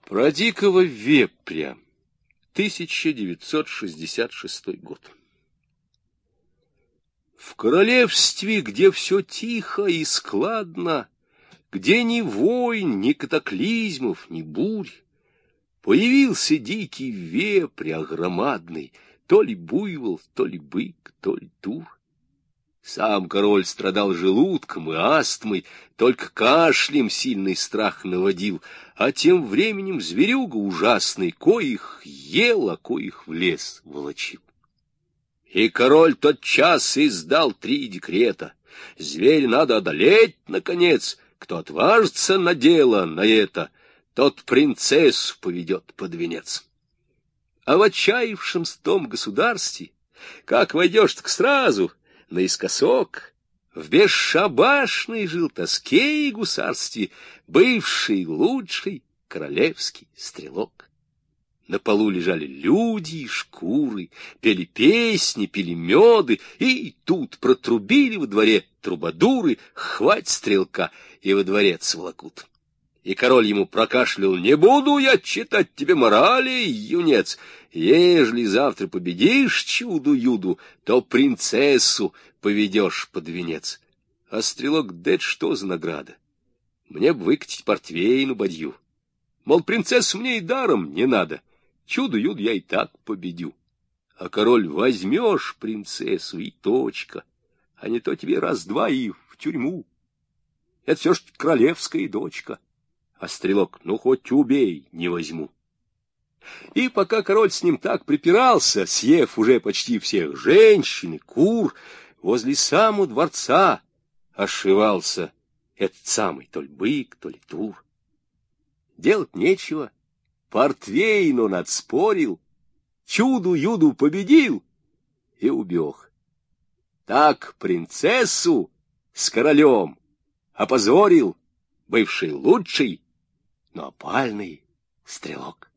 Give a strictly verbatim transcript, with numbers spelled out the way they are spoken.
Про дикого вепря. тысяча девятьсот шестьдесят шестой год. В королевстве, где все тихо и складно, где ни войн, ни катаклизмов, ни бурь, появился дикий вепрь огромадный, то ли буйвол, то ли бык, то ли тур. Сам король страдал желудком и астмой, только кашлем сильный страх наводил, а тем временем зверюга ужасный, коих ел, а коих в лес волочил. И король тотчас издал три декрета. Зверь надо одолеть, наконец. Кто отважится на дело, на это, тот принцессу поведет под венец. А в отчаявшемся том государстве, как войдешь, так сразу наискосок, в бесшабашной жил тоске и гусарстве бывший лучший королевский стрелок. На полу лежали люди и шкуры, пели песни, пили меды, и тут протрубили во дворе трубадуры, хвать стрелка, и во дворец волокут. И король ему прокашлял: «Не буду я читать тебе морали, юнец. Ежели завтра победишь чуду-юду, то принцессу поведешь под венец». А стрелок: «Да это что за награда? Мне б выкатить портвейну бадью. Мол, принцессу мне и даром не надо. Чудо-юдо я и так победю». А король: «Возьмешь принцессу и точка, а не то тебе раз-два и в тюрьму. Это все ж королевская дочка». А стрелок: «Ну, хоть убей, не возьму». И пока король с ним так припирался, съев уже почти всех женщин и кур, возле самого дворца ошивался этот самый то ли бык, то ли тур. Делать нечего, портвейн он отспорил, чуду-юду победил и убег. Так принцессу с королем опозорил бывший лучший, но опальный стрелок.